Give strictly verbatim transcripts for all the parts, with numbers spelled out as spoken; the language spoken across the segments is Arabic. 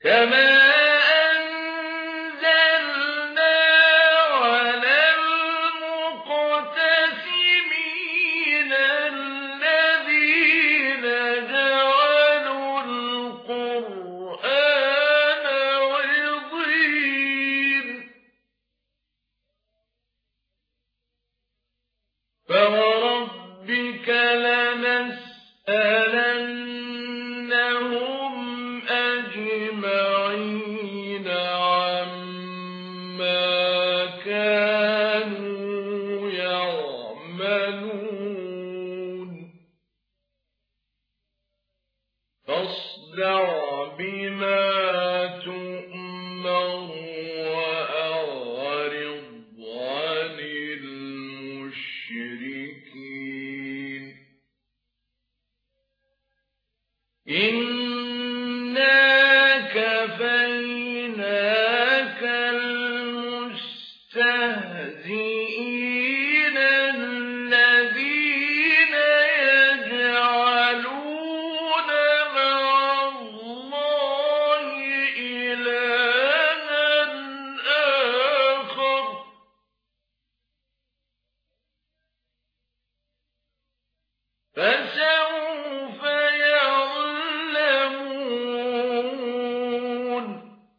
كما أنزلنا على المقتسمين الذين جعلوا القرآن عضين فوربك لنسألنهم أجمعين عما كانوا يعملون فاصدع بما تؤمر وأعرض عن المشركين إنا كفيناك المستهزئين الذين يجعلون مع الله إلها آخر فسوف يعلمون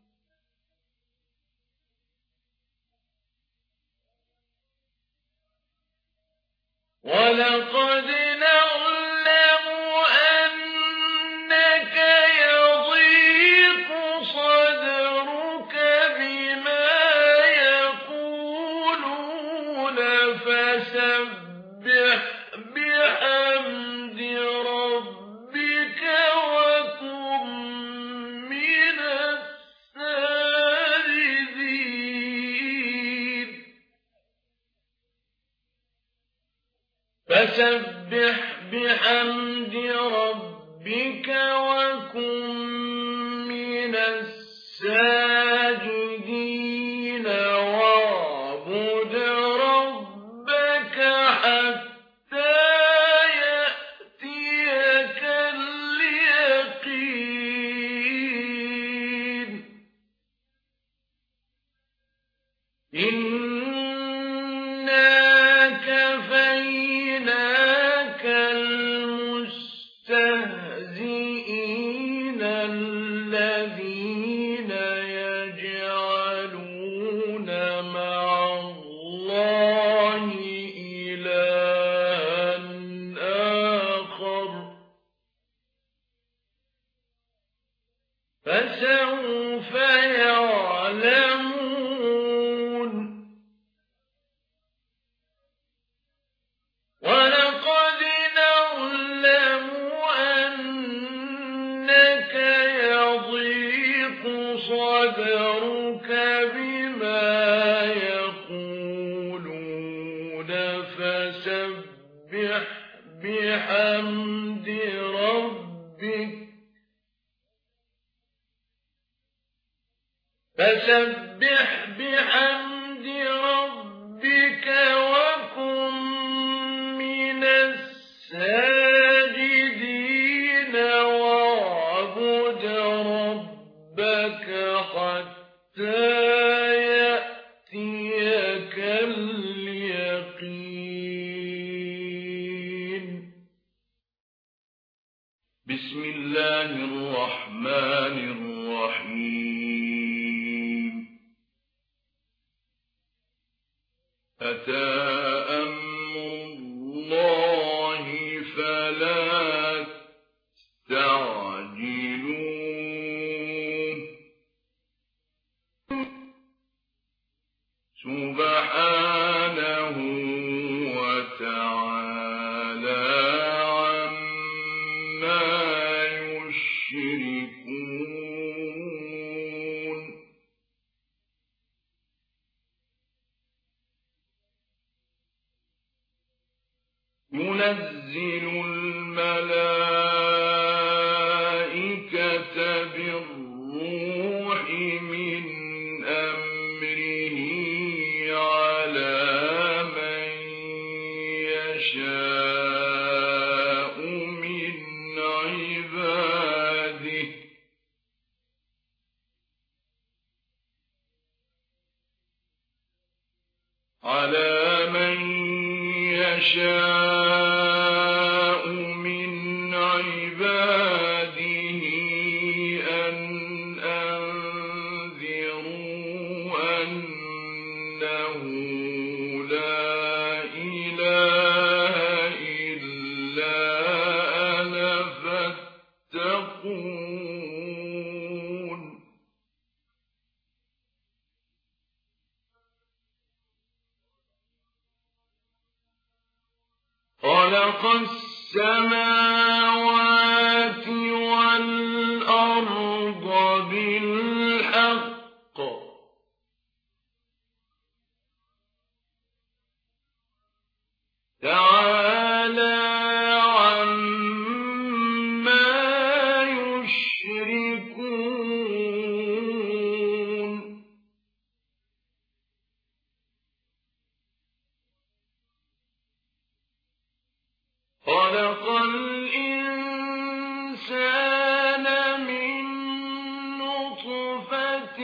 ولقد نعلم أنك يضيق صدرك بما يقولون فسبح بحمد ربك وكن من الساجدين فسبح بحمد ربك وكن من الساجدين واعبد ربك حتى يأتيك اليقين إنا كفيناك المستهزئين الذين يجعلون مع الله إلها آخر فسوف يعلمون ولقد نعلم أنك يضيق صدرك بما يقولون فسبح بحمد ربك فسبح بحمد ربك وكن من الساجدين واعبد ربك حتى يأتيك اليقين بسم الله الرحمن الرحيم أتى أمر الله فلا تستعجلوه سبحانه وتعالى عما يشركون ينزل الملائكة بالروح من أمره على من يشاء من عباده أن أنذروا أنه لا إله إلا أنا فاتقون خلق السماوات والأرض بالحق تعالى عما يشركون خلق الإنسان من نطفة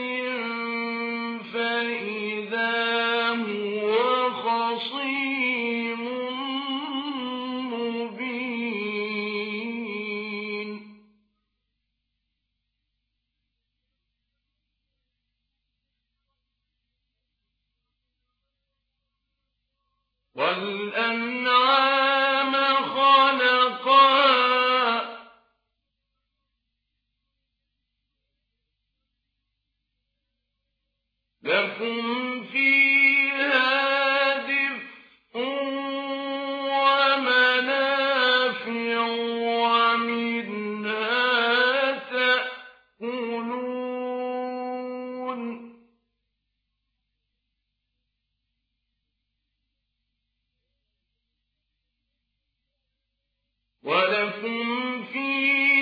فإذا هو خصيم مبين والأنعام خلقها لكم فيها دفء ومنافع ومنها تأكلون ولكم فيها